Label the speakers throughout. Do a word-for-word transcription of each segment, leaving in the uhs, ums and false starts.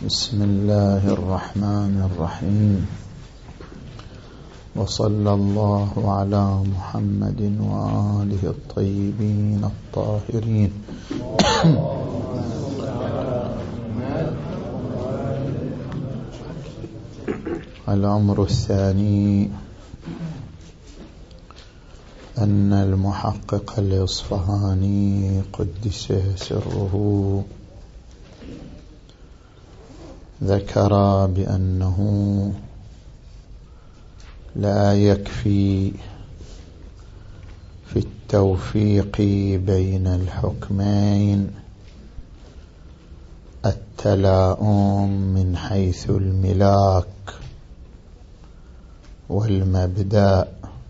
Speaker 1: بسم الله الرحمن الرحيم، وصلى الله على محمد وآله الطيبين الطاهرين. الأمر الثاني أن المحقق الإصفهاني قدس سره ذكر بأنه لا يكفي في التوفيق بين الحكمين التلاؤم من حيث الملاك والمبدأ،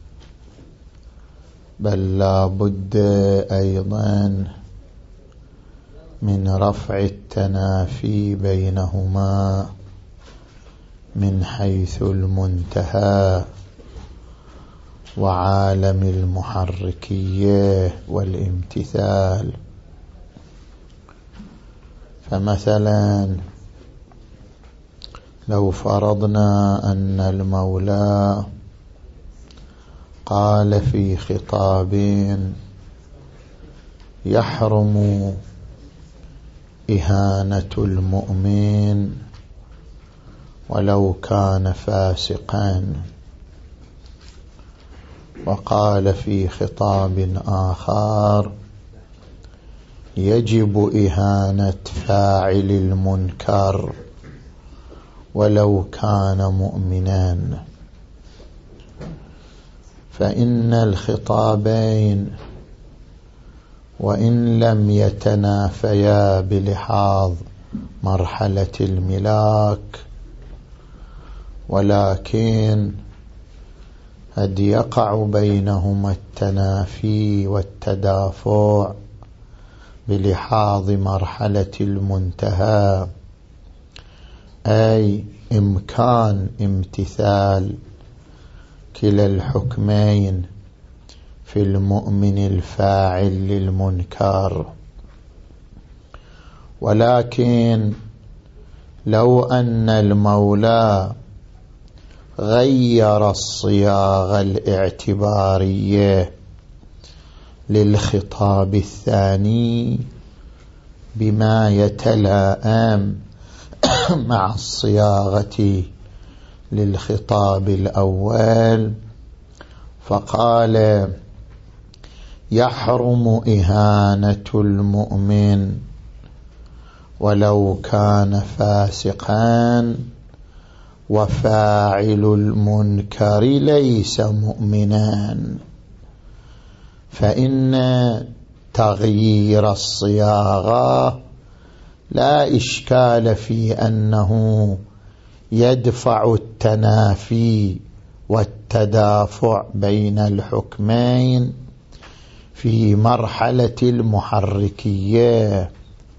Speaker 1: بل لا بد أيضا من رفع التنافي بينهما من حيث المنتهى وعالم المحركية والامتثال. فمثلا لو فرضنا أن المولى قال في خطاب يحرم إهانة المؤمن ولو كان فاسقا، وقال في خطاب آخر يجب إهانة فاعل المنكر ولو كان مؤمنا، فإن الخطابين وإن لم يتنافيا بلحاظ مرحلة الملاك، ولكن قد يقع بينهما التنافي والتدافع بلحاظ مرحلة المنتهى، أي إمكان امتثال كلا الحكمين في المؤمن الفاعل للمنكر. ولكن لو أن المولى غير الصياغة الاعتبارية للخطاب الثاني بما يتلائم مع الصياغة للخطاب الأول، فقال يحرم إهانة المؤمن ولو كان فاسقا وفاعل المنكر ليس مؤمنا، فإن تغيير الصياغة لا إشكال في أنه يدفع التنافي والتدافع بين الحكمين في مرحلة المحركية،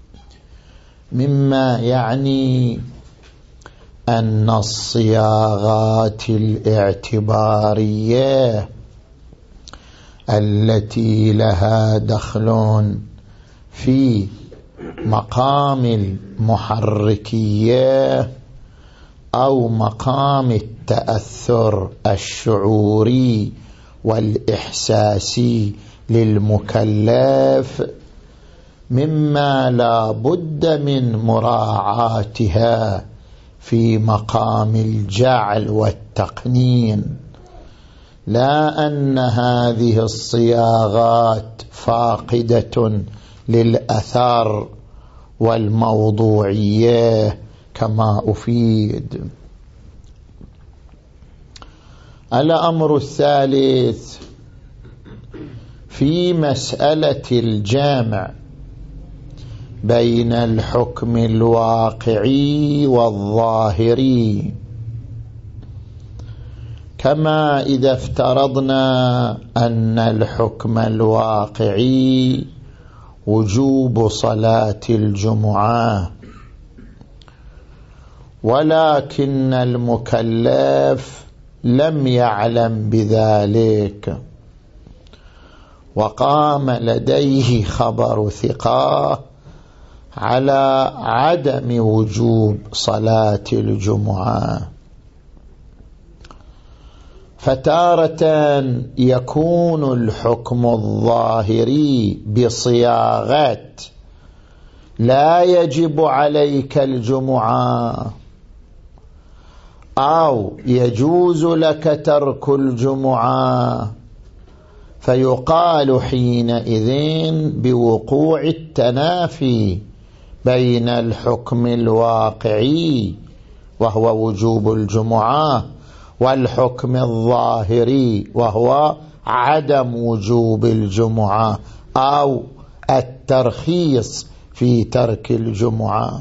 Speaker 1: مما يعني أن الصياغات الاعتبارية التي لها دخل في مقام المحركية أو مقام التأثر الشعوري والإحساسي للمكلف مما لا بد من مراعاتها في مقام الجعل والتقنين، لا أن هذه الصياغات فاقدة للأثر والموضوعية كما أفيد. الأمر الثالث في مسألة الجامع بين الحكم الواقعي والظاهري، كما إذا افترضنا أن الحكم الواقعي وجوب صلاة الجمعة، ولكن المكلف لم يعلم بذلك وقام لديه خبر ثقة على عدم وجوب صلاة الجمعة. فتارة يكون الحكم الظاهري بصياغة لا يجب عليك الجمعة، أو يجوز لك ترك الجمعة، فيقال حينئذ بوقوع التنافي بين الحكم الواقعي وهو وجوب الجمعة والحكم الظاهري وهو عدم وجوب الجمعة أو الترخيص في ترك الجمعة.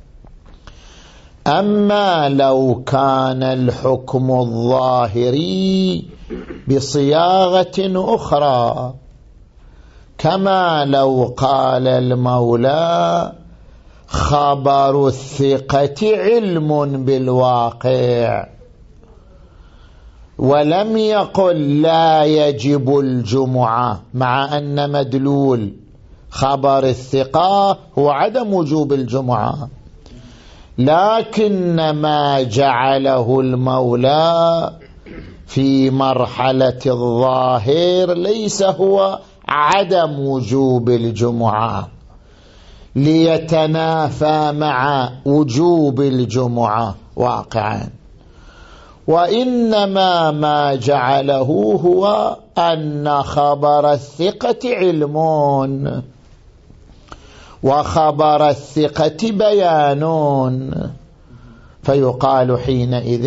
Speaker 1: أما لو كان الحكم الظاهري بصياغة أخرى، كما لو قال المولى خبر الثقة علم بالواقع، ولم يقل لا يجب الجمعة، مع أن مدلول خبر الثقة هو عدم وجوب الجمعة، لكن ما جعله المولى في مرحلة الظاهر ليس هو عدم وجوب الجمعة ليتنافى مع وجوب الجمعة واقعا، وإنما ما جعله هو أن خبر الثقة علم وخبر الثقة بيان، فيقال حينئذ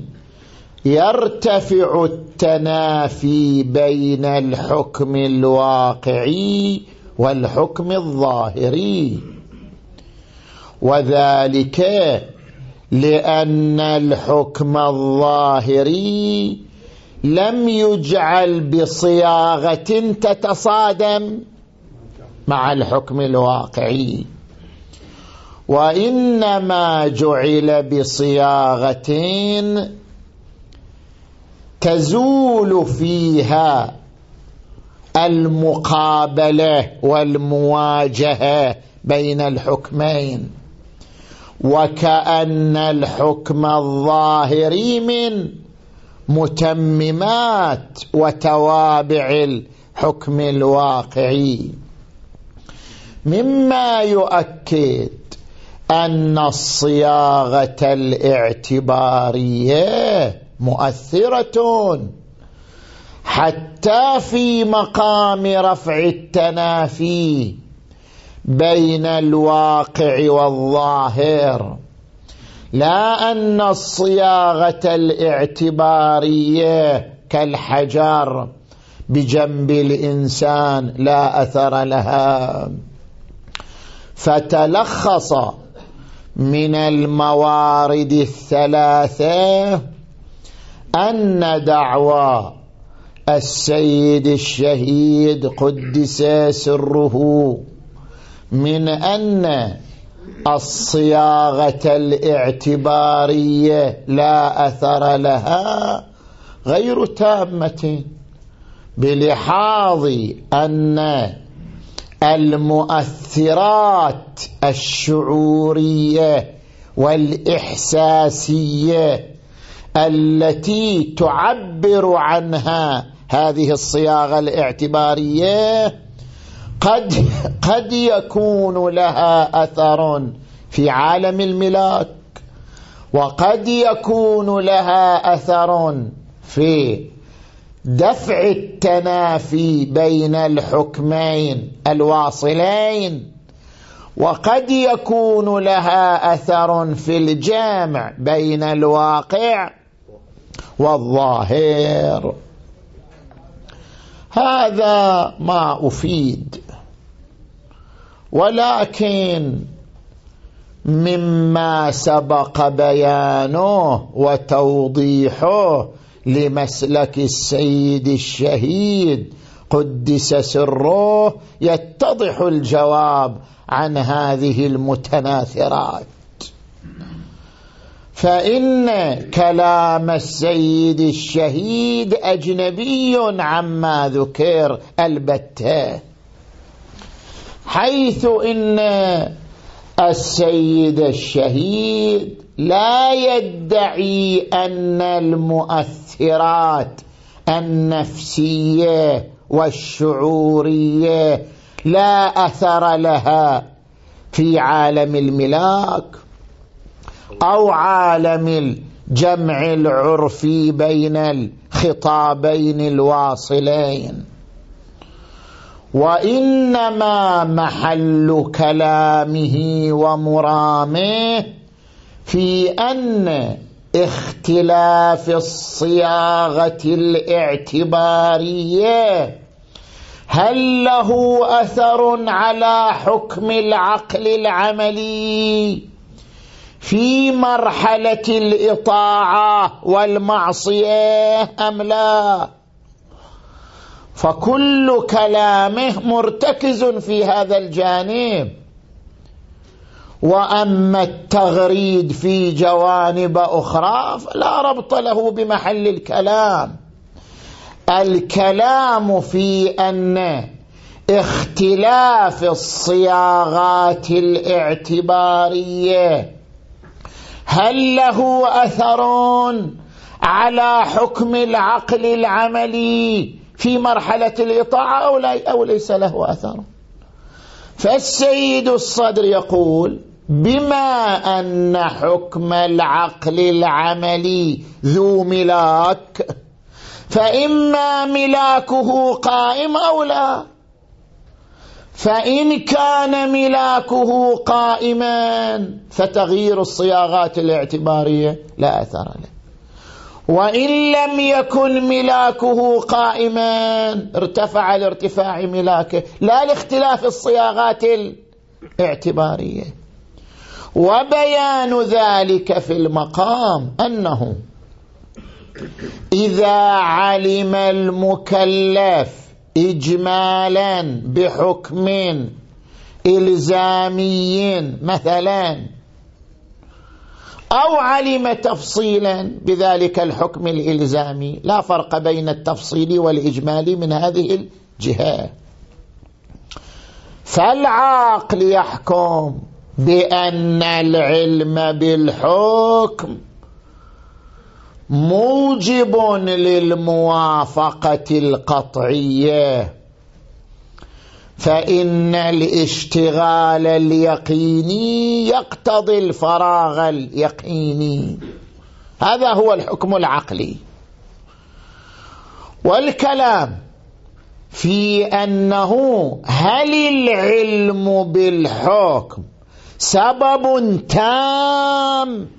Speaker 1: يرتفع التنافي بين الحكم الواقعي والحكم الظاهري، وذلك لأن الحكم الظاهري لم يجعل بصياغة تتصادم مع الحكم الواقعي، وإنما جعل بصياغة تزول فيها المقابلة والمواجهة بين الحكمين، وكأن الحكم الظاهري من متممات وتوابع الحكم الواقعي، مما يؤكد أن الصياغة الاعتبارية مؤثرة حتى في مقام رفع التنافي بين الواقع والظاهر، لا أن الصياغة الاعتبارية كالحجر بجنب الإنسان لا أثر لها. فتلخص من الموارد الثلاثة أن دعوى السيد الشهيد قدس سره من أن الصياغة الاعتبارية لا أثر لها غير تامة، بلحاظ أن المؤثرات الشعورية والإحساسية التي تعبر عنها هذه الصياغة الاعتبارية قد, قد يكون لها أثر في عالم الملاك، وقد يكون لها أثر في دفع التنافي بين الحكمين الواصلين، وقد يكون لها أثر في الجامع بين الواقع والظاهر. هذا ما أفيد، ولكن مما سبق بيانه وتوضيحه لمسلك السيد الشهيد قدس سره يتضح الجواب عن هذه المتناثرات. فإن كلام السيد الشهيد أجنبي عما ذكر البتة، حيث إن السيد الشهيد لا يدعي أن المؤثرات النفسية والشعورية لا أثر لها في عالم الملاك أو عالم الجمع العرفي بين الخطابين الواصلين، وإنما محل كلامه ومرامه في أن اختلاف الصياغة الاعتبارية هل له أثر على حكم العقل العملي في مرحلة الإطاعة والمعصية أم لا؟ فكل كلامه مرتكز في هذا الجانب، وأما التغريد في جوانب أخرى فلا ربط له بمحل الكلام. الكلام في أن اختلاف الصياغات الاعتبارية هل له أثر على حكم العقل العملي في مرحلة الإطاعة أو, لا أو ليس له أثر. فالسيد الصدر يقول بما أن حكم العقل العملي ذو ملاك فإما ملاكه قائم أو لا، فإن كان ملاكه قائما فتغيير الصياغات الاعتبارية لا أثر له، وإن لم يكن ملاكه قائما ارتفع لارتفاع ملاكه لا لاختلاف الصياغات الاعتبارية. وبيان ذلك في المقام أنه إذا علم المكلف إجمالا بحكم إلزامي مثلا أو علم تفصيلا بذلك الحكم الإلزامي لا فرق بين التفصيل والإجمالي من هذه الجهة، فالعاقل يحكم بأن العلم بالحكم موجب للموافقة القطعية، فإن الاشتغال اليقيني يقتضي الفراغ اليقيني. هذا هو الحكم العقلي. والكلام في أنه هل العلم بالحكم سبب تام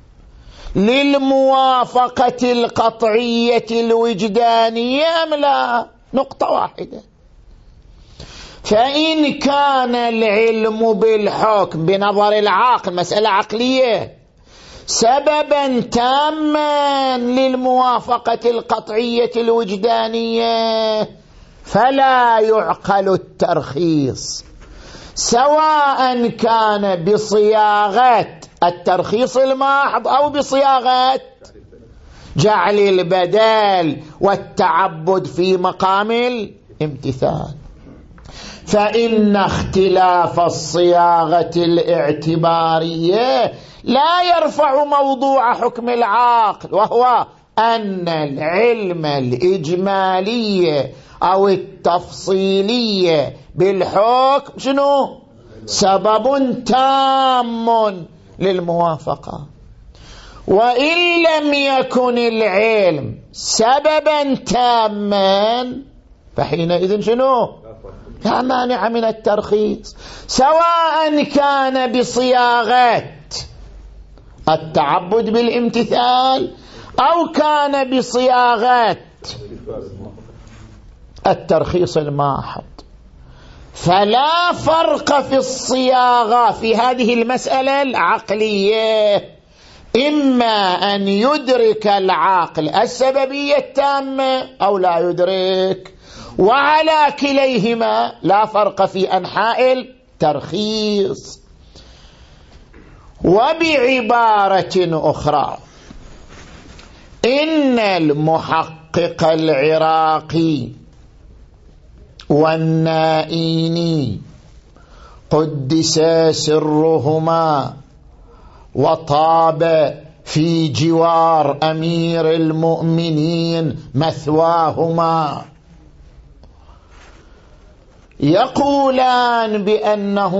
Speaker 1: للموافقة القطعية الوجدانية أم لا؟ نقطة واحدة. فإن كان العلم بالحكم بنظر العاقل مسألة عقلية سببا تاما للموافقة القطعية الوجدانية فلا يعقل الترخيص، سواء كان بصياغة الترخيص الماحض أو بصياغة جعل البدل والتعبد في مقام الامتثال. فإن اختلاف الصياغة الاعتبارية لا يرفع موضوع حكم العقل، وهو أن العلم الإجمالي أو التفصيلي بالحكم شنو؟ سبب تام للموافقة. وإن لم يكن العلم سببا تاما فحينئذ شنو؟ لا مانع من الترخيص، سواء كان بصياغة التعبد بالامتثال أو كان بصياغة الترخيص الماحض. فلا فرق في الصياغة في هذه المسألة العقلية، إما أن يدرك العاقل السببية التامة أو لا يدرك، وعلى كليهما لا فرق في أنحاء الترخيص. وبعبارة أخرى إن المحقق العراقي والنائيني قدس سرهما وطاب في جوار أمير المؤمنين مثواهما، يقولان بأنه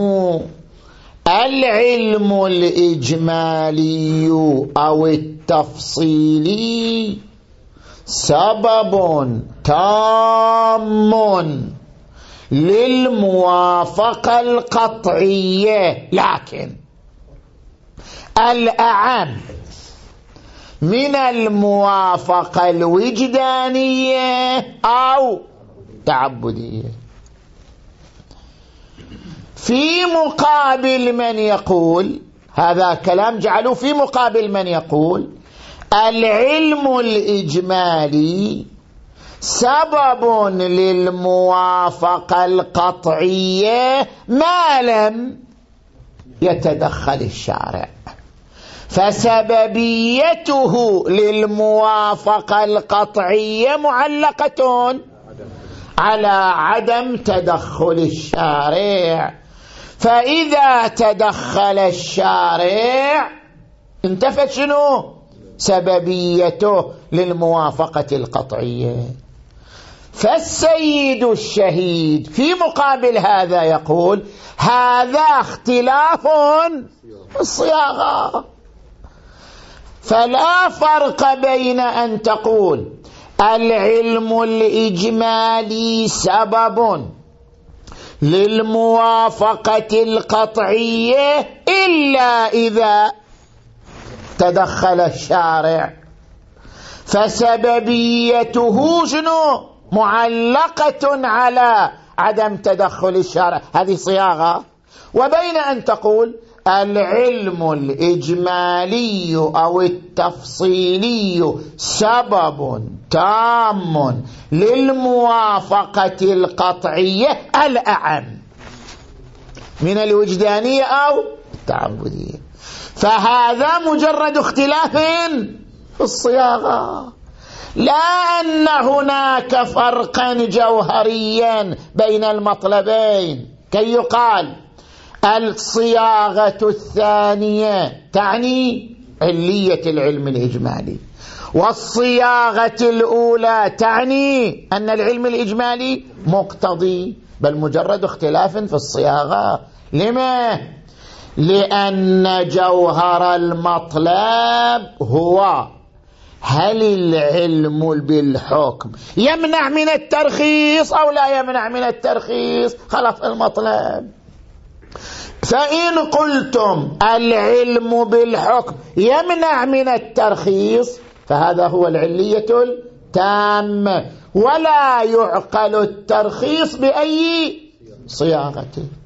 Speaker 1: العلم الإجمالي أو التفصيلي سبب تام للموافقة القطعية، لكن الأعم من الموافقة الوجدانية أو تعبدية. في مقابل من يقول هذا كلام جعلوه في مقابل من يقول العلم الإجمالي سبب للموافقة القطعية ما لم يتدخل الشارع، فسببيته للموافقة القطعية معلقة على عدم تدخل الشارع، فإذا تدخل الشارع انتفت شنو؟ سببيته للموافقة القطعية. فالسيد الشهيد في مقابل هذا يقول هذا اختلاف الصياغة، فلا فرق بين أن تقول العلم الإجمالي سبب للموافقة القطعية إلا إذا تدخل الشارع، فسببيته شنو؟ معلقة على عدم تدخل الشارع، هذه صياغة. وبين أن تقول العلم الإجمالي أو التفصيلي سبب تام للموافقة القطعية الأعم من الوجدانية أو التعبدية، فهذا مجرد اختلاف في الصياغة، لا أن هناك فرقا جوهريا بين المطلبين كي يقال الصياغة الثانية تعني علية العلم الإجمالي، والصياغة الأولى تعني أن العلم الإجمالي مقتضي، بل مجرد اختلاف في الصياغة. لما؟ لأن جوهر المطلب هو هل العلم بالحكم يمنع من الترخيص أو لا يمنع من الترخيص، خلاص المطلب. فإن قلتم العلم بالحكم يمنع من الترخيص فهذا هو العلية التامة، ولا يعقل الترخيص بأي صياغة.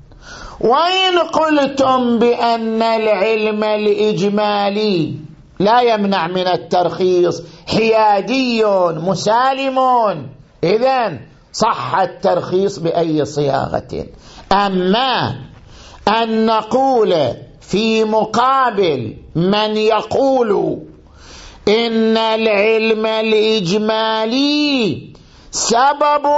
Speaker 1: وإن قلتم بأن العلم الإجمالي لا يمنع من الترخيص حيادي مسالم، إذن صح الترخيص بأي صياغة. أما أن نقول في مقابل من يقول إن العلم الإجمالي سبب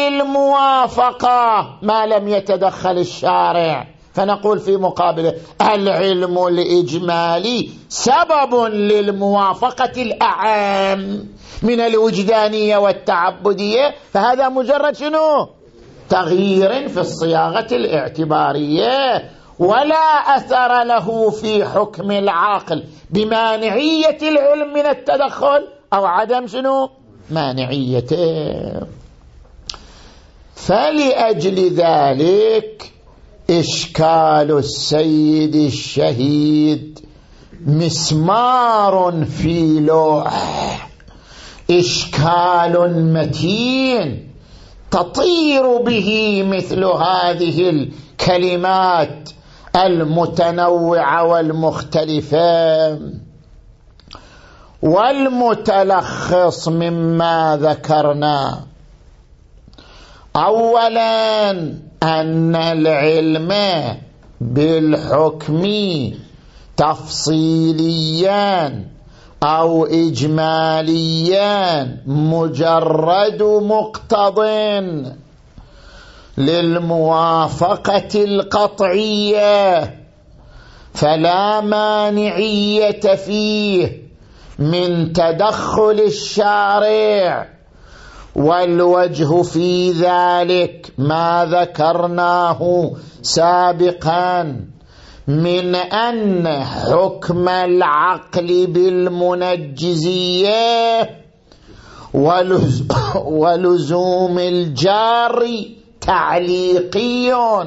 Speaker 1: للموافقة ما لم يتدخل الشارع، فنقول في مقابله العلم الإجمالي سبب للموافقة الأعم من الوجدانية والتعبدية، فهذا مجرد شنو؟ تغيير في الصياغة الاعتبارية، ولا أثر له في حكم العاقل بمانعية العلم من التدخل أو عدم شنو؟ مانعيته. فلأجل ذلك إشكال السيد الشهيد مسمار في لوح، إشكال متين تطير به مثل هذه الكلمات المتنوعة والمختلفة. والمتلخص مما ذكرنا أولا أن العلم بالحكم تفصيليا أو إجماليا مجرد مقتض، للموافقة القطعية فلا مانعية فيه من تدخل الشارع، والوجه في ذلك ما ذكرناه سابقا من أن حكم العقل بالمنجزية ولزوم الجار تعليقي،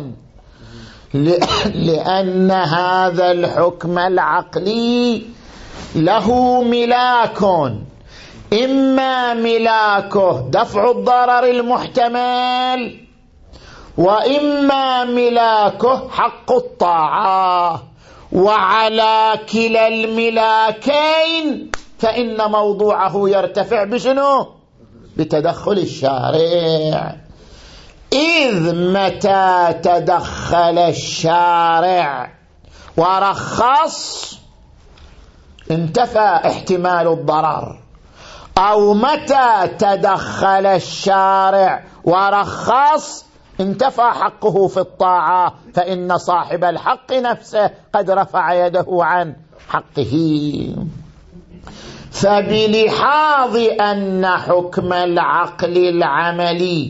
Speaker 1: لأن هذا الحكم العقلي له ملاك، إما ملاكه دفع الضرر المحتمل، وإما ملاكه حق الطاعة، وعلى كلا الملاكين فإن موضوعه يرتفع بشنو؟ بتدخل الشارع. إذ متى تدخل الشارع ورخص انتفى احتمال الضرر، أو متى تدخل الشارع ورخص انتفى حقه في الطاعة، فإن صاحب الحق نفسه قد رفع يده عن حقه. فبلحاظ أن حكم العقل العملي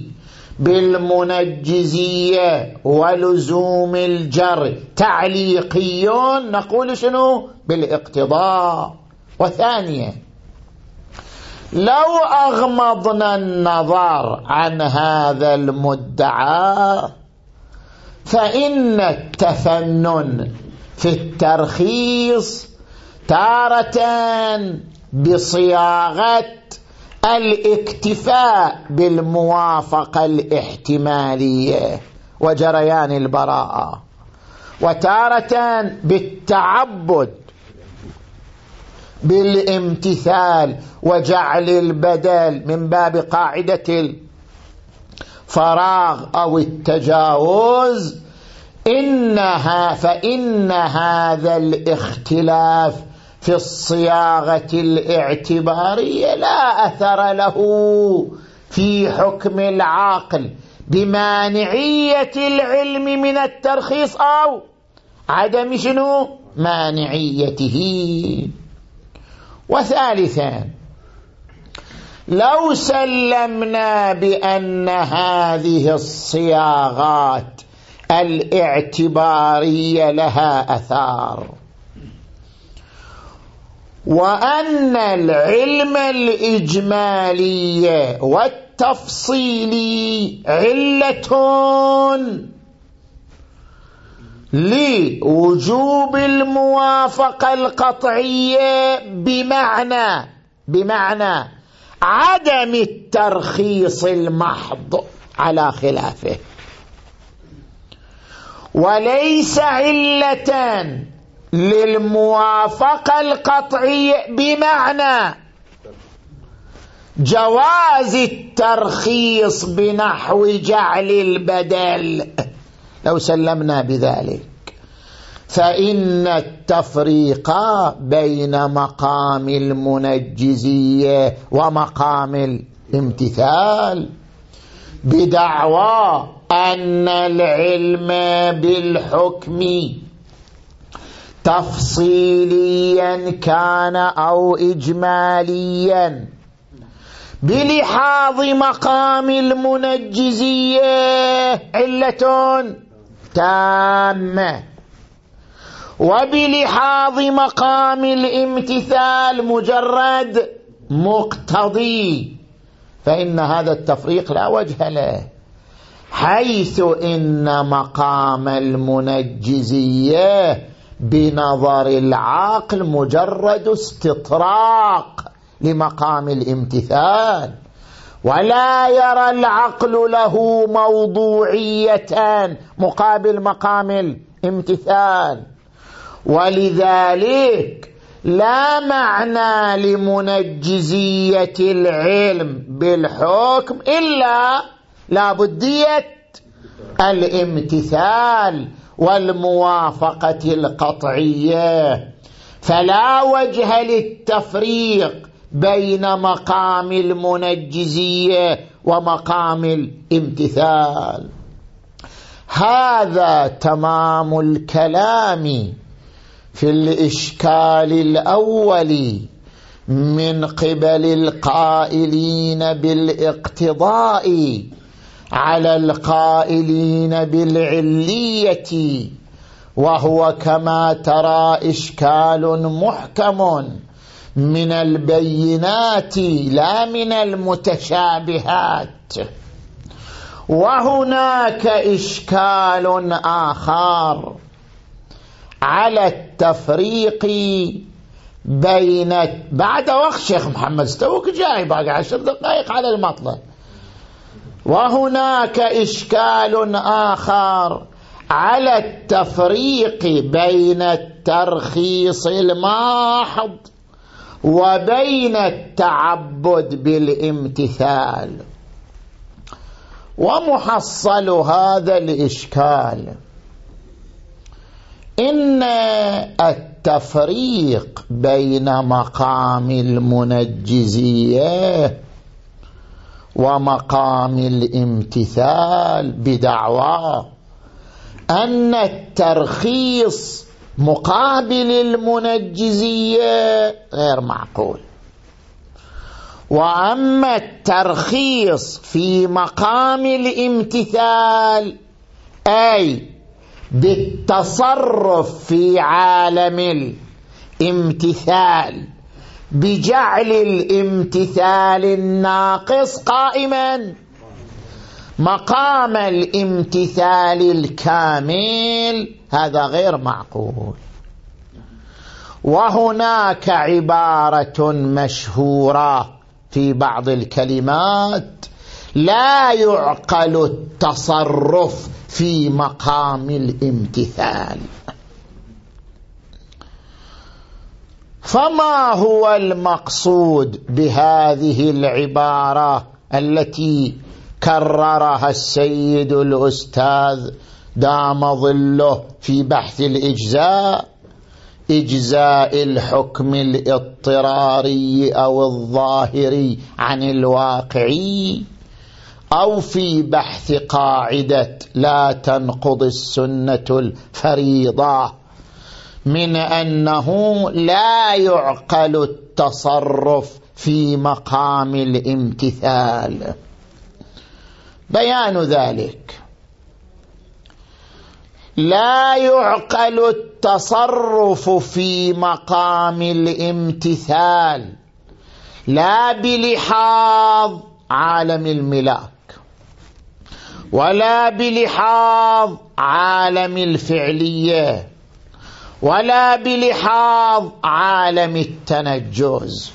Speaker 1: بالمنجزية ولزوم الجر تعليقي، نقول شنو؟ بالاقتضاء. وثانيا، لو أغمضنا النظر عن هذا المدعى فإن التفنن في الترخيص تارة بصياغة الاكتفاء بالموافقة الاحتمالية وجريان البراءة، وتارة بالتعبد بالامتثال وجعل البدل من باب قاعدة الفراغ أو التجاوز، إنها فإن هذا الاختلاف في الصياغة الاعتبارية لا أثر له في حكم العقل بمانعية العلم من الترخيص أو عدم شنو؟ مانعيته. وثالثا، لو سلمنا بأن هذه الصياغات الاعتبارية لها أثار، وأن العلم الإجمالي والتفصيلي علة لوجوب الموافقة القطعية بمعنى بمعنى عدم الترخيص المحض على خلافه، وليس علة للموافقة القطعية بمعنى جواز الترخيص بنحو جعل البدل. لو سلمنا بذلك فإن التفريق بين مقام المنجزية ومقام الامتثال بدعوى أن العلم بالحكم تفصيليا كان أو إجماليا بلحاظ مقام المنجزية علة تامة، وبلحاظ مقام الامتثال مجرد مقتضي، فإن هذا التفريق لا وجه له، حيث إن مقام المنجزية بنظر العقل مجرد استطراق لمقام الامتثال، ولا يرى العقل له موضوعية مقابل مقام الامتثال، ولذلك لا معنى لمنجزية العلم بالحكم إلا لابدية الامتثال والموافقة القطعية، فلا وجه للتفريق بين مقام المنجزية ومقام الامتثال. هذا تمام الكلام في الإشكال الأول من قبل القائلين بالاقتضاء على القائلين بالعلية، وهو كما ترى إشكال محكم من البينات لا من المتشابهات. وهناك إشكال آخر على التفريق بين بعد وقت شيخ محمد استوك جاي باقي عشر دقائق على المطلب. وهناك إشكال آخر على التفريق بين الترخيص الماحض وبين التعبد بالامتثال. ومحصل هذا الإشكال إن التفريق بين مقام المنجزية ومقام الامتثال بدعوى أن الترخيص مقابل المنجزية غير معقول، وأما الترخيص في مقام الامتثال أي بالتصرف في عالم الامتثال بجعل الامتثال الناقص قائما مقام الامتثال الكامل، هذا غير معقول. وهناك عبارة مشهورة في بعض الكلمات: لا يعقل التصرف في مقام الامتثال. فما هو المقصود بهذه العبارة التي كررها السيد الأستاذ دام ظله في بحث الإجزاء؟ إجزاء الحكم الاضطراري أو الظاهري عن الواقعي، أو في بحث قاعدة لا تنقض السنة الفريضة من أنه لا يعقل التصرف في مقام الامتثال. بيان ذلك: لا يعقل التصرف في مقام الامتثال لا بلحاظ عالم الملاك ولا بلحاظ عالم الفعلية ولا بلحاظ عالم التنجز.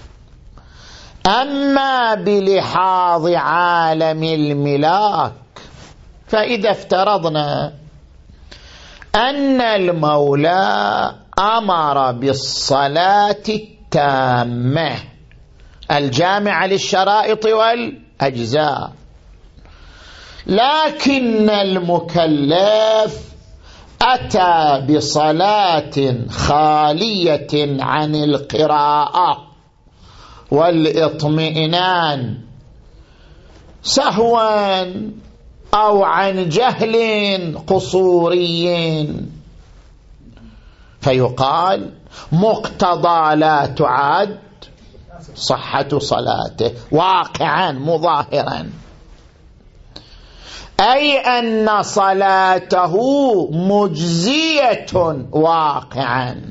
Speaker 1: أما بلحاظ عالم الملاك، فإذا افترضنا أن المولى أمر بالصلاة التامة الجامعة للشرائط والأجزاء، لكن المكلف أتى بصلاة خالية عن القراءة والاطمئنان سهوا أو عن جهل قصوري، فيقال مقتضى لا تعد صحة صلاته واقعا مظاهرا، أي أن صلاته مجزية واقعا.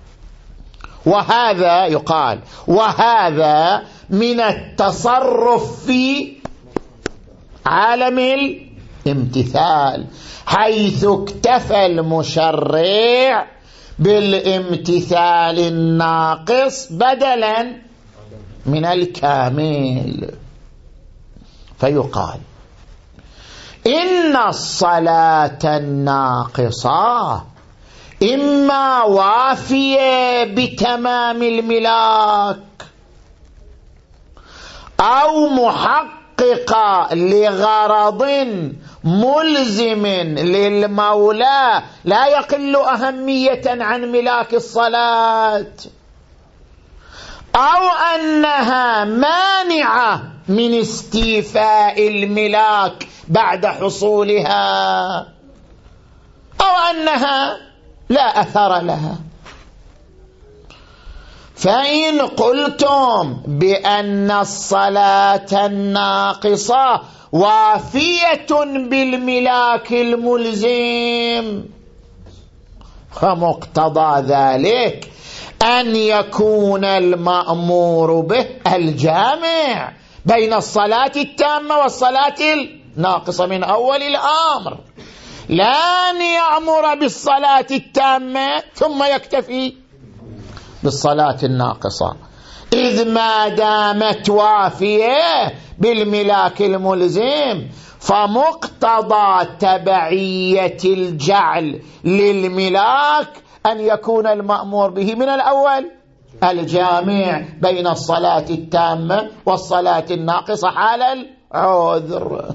Speaker 1: وهذا يقال وهذا من التصرف في عالم الامتثال، حيث اكتفى المشرع بالامتثال الناقص بدلا من الكامل. فيقال إن الصلاة الناقصة إما وافية بتمام الملاك أو محققة لغرض ملزم للمولى لا يقل أهمية عن ملاك الصلاة، أو أنها مانعة من استيفاء الملاك بعد حصولها. أنها لا أثر لها. فإن قلتم بأن الصلاة الناقصة وافية بالملاك الملزم، فمقتضى ذلك أن يكون المأمور به الجامع بين الصلاة التامة والصلاة الناقصة من أول الأمر، لا أن يأمر بالصلاة التامة ثم يكتفي بالصلاة الناقصة، إذ ما دامت وافية بالملاك الملزم فمقتضى تبعية الجعل للملاك أن يكون المأمور به من الأول الجامع بين الصلاة التامة والصلاة الناقصة حال العذر.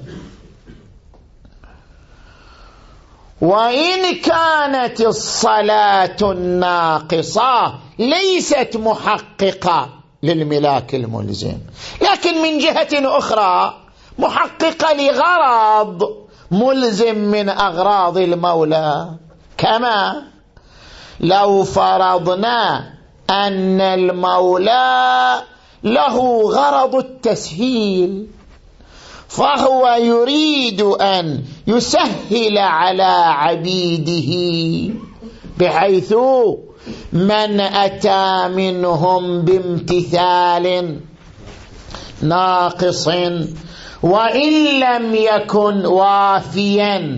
Speaker 1: وإن كانت الصلاة الناقصة ليست محققة للملاك الملزم، لكن من جهة أخرى محققة لغرض ملزم من أغراض المولى، كما لو فرضنا أن المولى له غرض التسهيل، فهو يريد أن يسهل على عبيده بحيث من أتى منهم بامتثال ناقص وإن لم يكن وافيا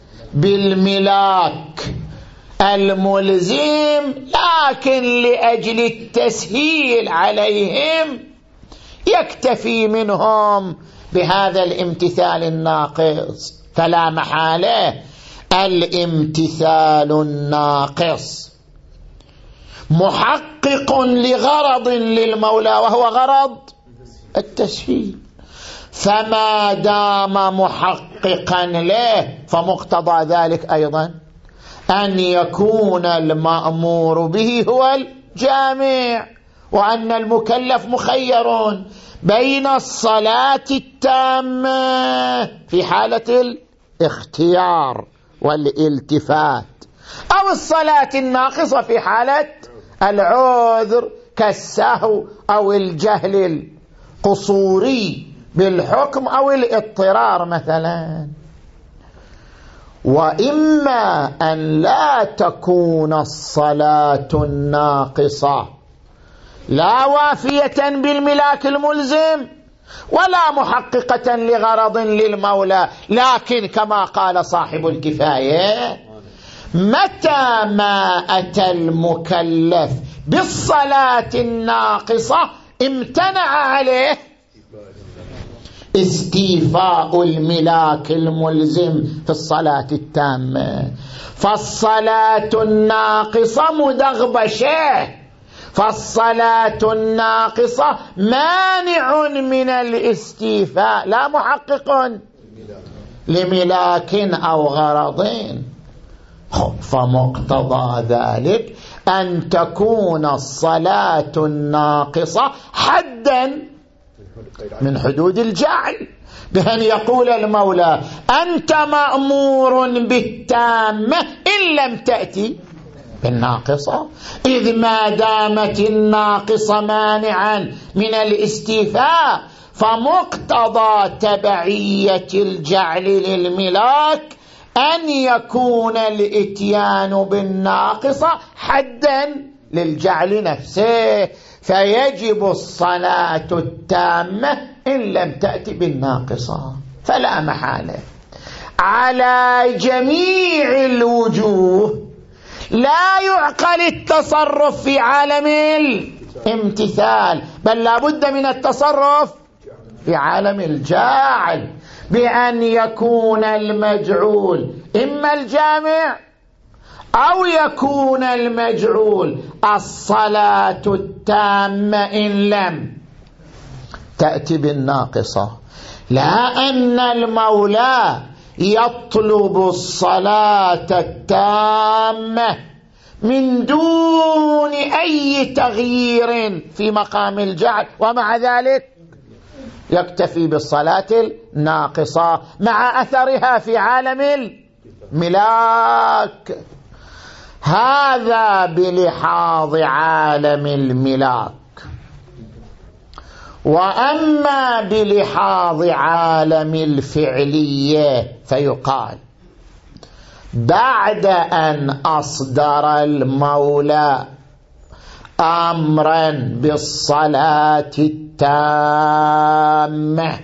Speaker 1: بالملاك الملزم، لكن لأجل التسهيل عليهم يكتفي منهم بهذا الامتثال الناقص، فلا محالة الامتثال الناقص محقق لغرض للمولى وهو غرض التسهيل، فما دام محققا له فمقتضى ذلك أيضا أن يكون المأمور به هو الجامع، وأن المكلف مخير بين الصلاة التامة في حالة الاختيار والالتفات أو الصلاة الناقصة في حالة العذر كالسهو أو الجهل القصوري بالحكم أو الاضطرار مثلا. وإما أن لا تكون الصلاة الناقصة لا وافية بالملاك الملزم ولا محققة لغرض للمولى، لكن كما قال صاحب الكفاية متى ما أتى المكلف بالصلاة الناقصة امتنع عليه استيفاء الملاك الملزم في الصلاة التامة، فالصلاة الناقصة مدغبشة، فالصلاة الناقصة مانع من الاستيفاء لا محقق لملاك أو غرضين، فمقتضى ذلك أن تكون الصلاة الناقصة حدا من حدود الجعل، بأن يقول المولى أنت مأمور بالتامة إن لم تأتي بالناقصة، إذ ما دامت الناقصة مانعا من الاستيفاء فمقتضى تبعية الجعل للملاك أن يكون الإتيان بالناقصة حدا للجعل نفسه، فيجب الصلاة التامة إن لم تأتي بالناقصة، فلا محالة على جميع الوجوه لا يعقل التصرف في عالم الامتثال، بل لا بد من التصرف في عالم الجاعل، بأن يكون المجعول إما الجامع أو يكون المجعول الصلاة التامة إن لم تأتي بالناقصة، لا أن المولى يطلب الصلاة التامة من دون أي تغيير في مقام الجعل، ومع ذلك يكتفي بالصلاة الناقصة مع أثرها في عالم ملاك. هذا بلحاظ عالم الملاك. وأما بلحاظ عالم الفعلية فيقال بعد أن أصدر المولى أمرا بالصلاة التامة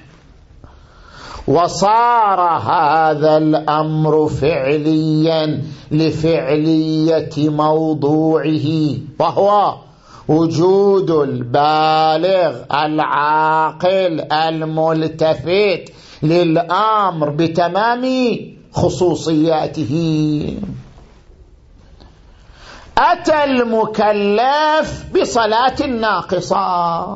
Speaker 1: وصار هذا الأمر فعليا لفعلية موضوعه، وهو وجود البالغ العاقل الملتفت للأمر بتمام خصوصياته، أتى المكلف بصلاة ناقصة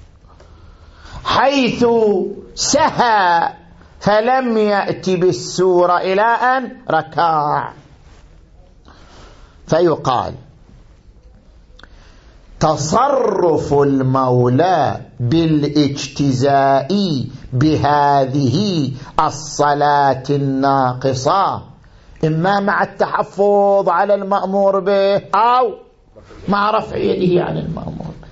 Speaker 1: حيث سهى فلم يأتي بالسورة إلى أن ركع، فيقال تصرف المولى بالاجتزاء بهذه الصلاة الناقصة إما مع التحفظ على المأمور به أو مع رفع يده عن المأمور به.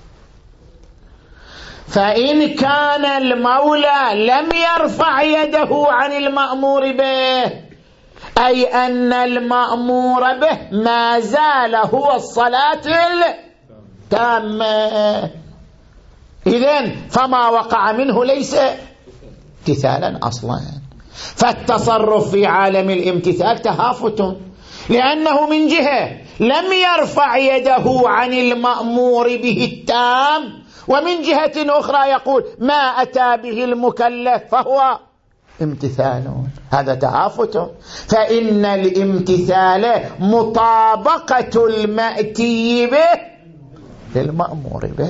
Speaker 1: فإن كان المولى لم يرفع يده عن المأمور به أي أن المأمور به ما زال هو الصلاة التامة، إذن فما وقع منه ليس امتثالا أصلا. فالتصرف في عالم الامتثال تهافت، لأنه من جهة لم يرفع يده عن المأمور به التام، ومن جهة أخرى يقول ما أتى به المكلف فهو امتثال. هذا تهافت. فإن الامتثال مطابقة المأتي به للمأمور به،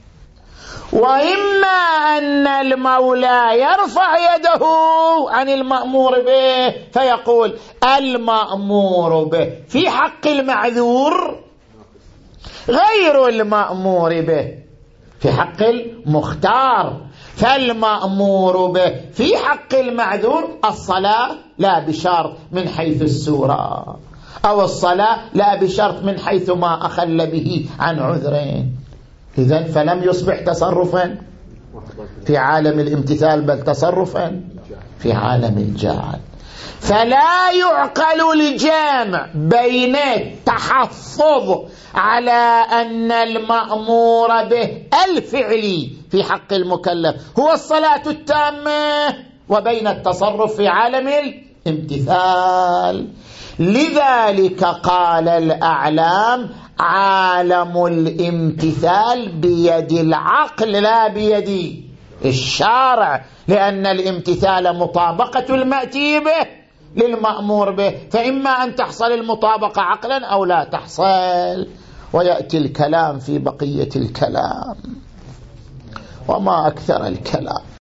Speaker 1: وإما أن المولى يرفع يده عن المأمور به فيقول المأمور به في حق المعذور غير المأمور به في حق المختار. فالمأمور به في حق المعذور الصلاة لا بشرط من حيث السورة، أو الصلاة لا بشرط من حيث ما أخل به عن عذرين. إذن فلم يصبح تصرفا في عالم الامتثال بل تصرفا في عالم الجعل. فلا يعقل الجامع بين التحفظ على أن المأمور به الفعلي في حق المكلف هو الصلاة التامة وبين التصرف في عالم الامتثال. لذلك قال الأعلام عالم الامتثال بيد العقل لا بيد الشارع، لأن الامتثال مطابقة المأتي به للمأمور به، فإما أن تحصل المطابقة عقلا أو لا تحصل. ويأتي الكلام في بقية الكلام، وما أكثر الكلام.